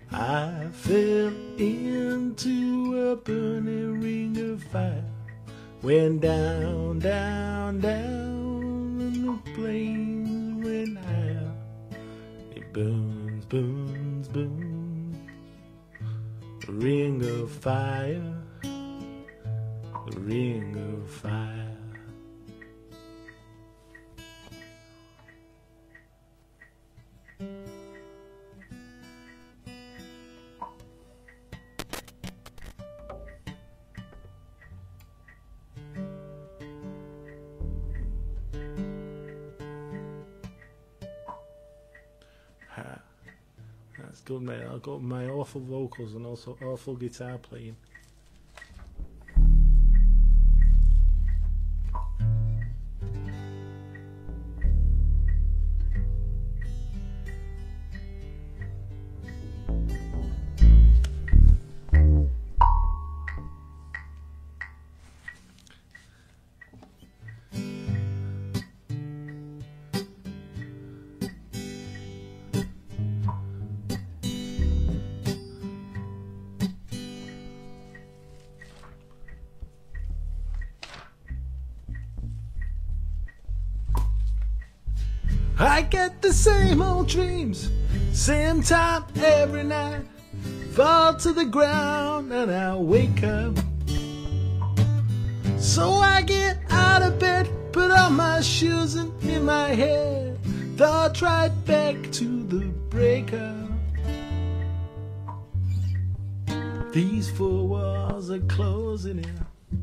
I fell into a burning ring of fire. Went down, down, down, and the flames went higher. It burns, burns, burns. A ring of fire, a ring of fire. That's good, mate. I've got my awful vocals and also awful guitar playing. I get the same old dreams, same time every night. Fall to the ground and I wake up. So I get out of bed, put on my shoes and in my head, dart right back to the breakup. These four walls are closing in.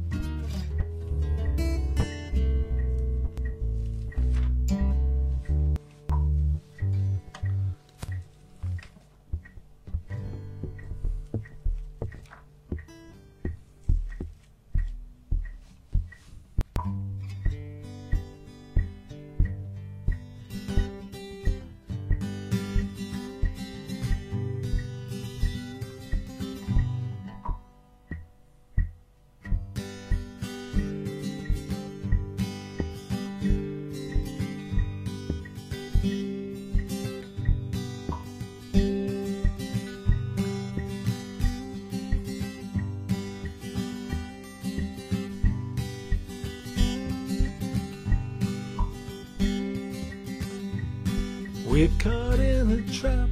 We're caught in a trap.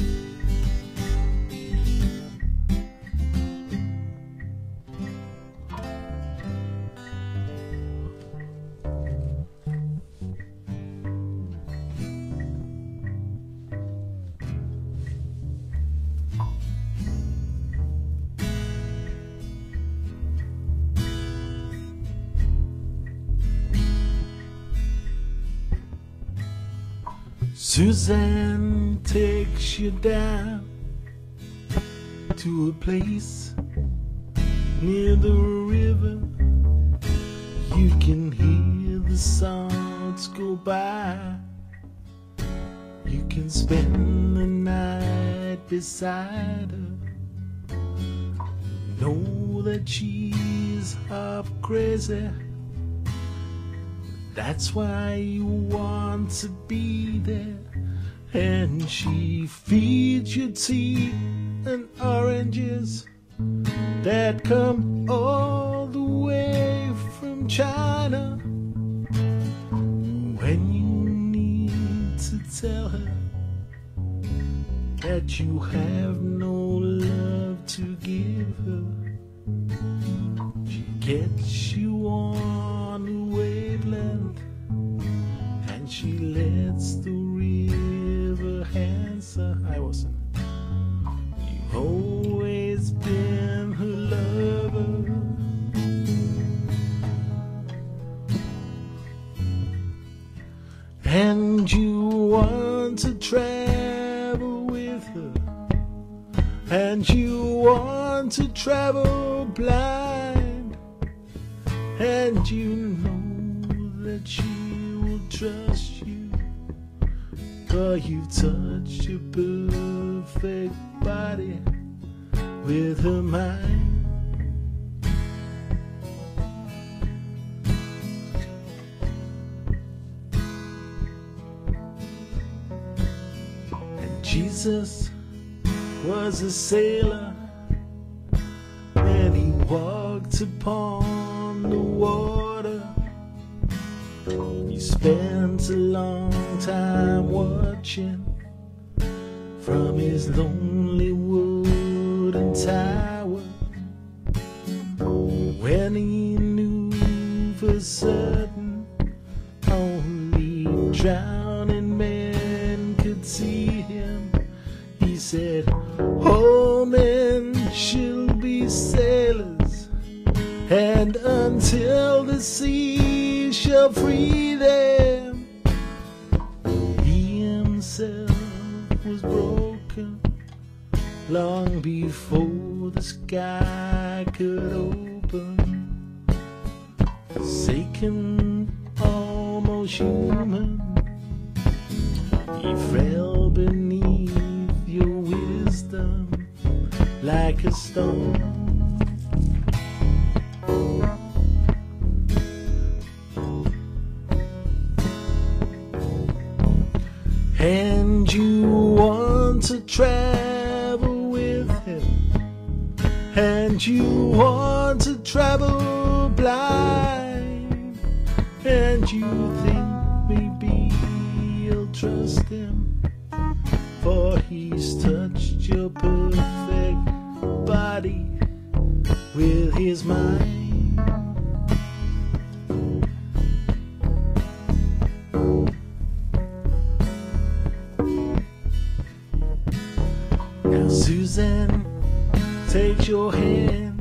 Suzanne takes you down to a place near the river. You can hear the sounds go by. You can spend the night beside her. Know that she's half crazy. That's why you want to be there. And she feeds you tea and oranges that come all the way from China. When you need to tell her that you have no love to give her, she gets you on a wavelength and she lets the river answer. I wasn't. You've always been her lover. And you want to travel with her. And you want to travel blind. And you know that she will trust you. But you've touched your perfect body with her mind. And Jesus was a sailor, and he walked upon the water. He spent a long time watching from his lonely wooden tower, when he knew for certain only drowning men could see him. He said, all men shall be sailors, and until the sea shall free them. He himself was broken long before the sky could open, forsaken, almost human. He fell beneath your wisdom like a stone. And you want to travel with him, and you want to travel blind, and you think maybe you'll trust him, for he's touched your perfect body with his mind. Now Suzanne takes your hand,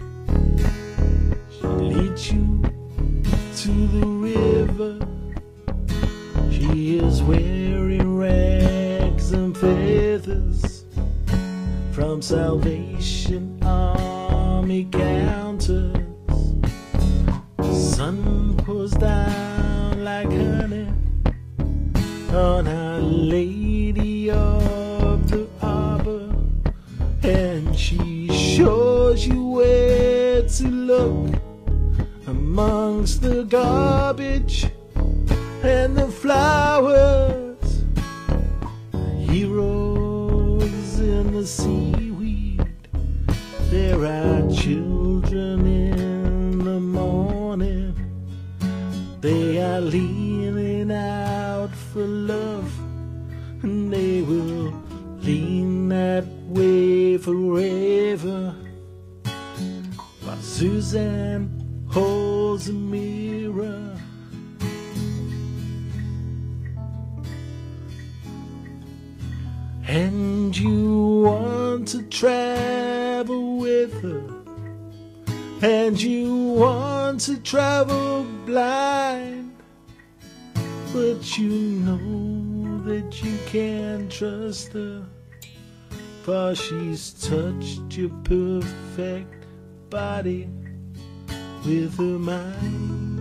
she leads you to the river. She is wearing rags and feathers from Salvation Army counters. The sun pours down like honey on Our Lady of the Arbor, and she shows you where to look amongst the garbage and the flowers, the heroes in the seaweed. There are children in the morning, they are leaning out for love, and they will lean that way forever, while Suzanne holds a mirror. And you want to travel with her, and you want to travel blind, but you know that you can't trust her, for she's touched your perfect body with her mind.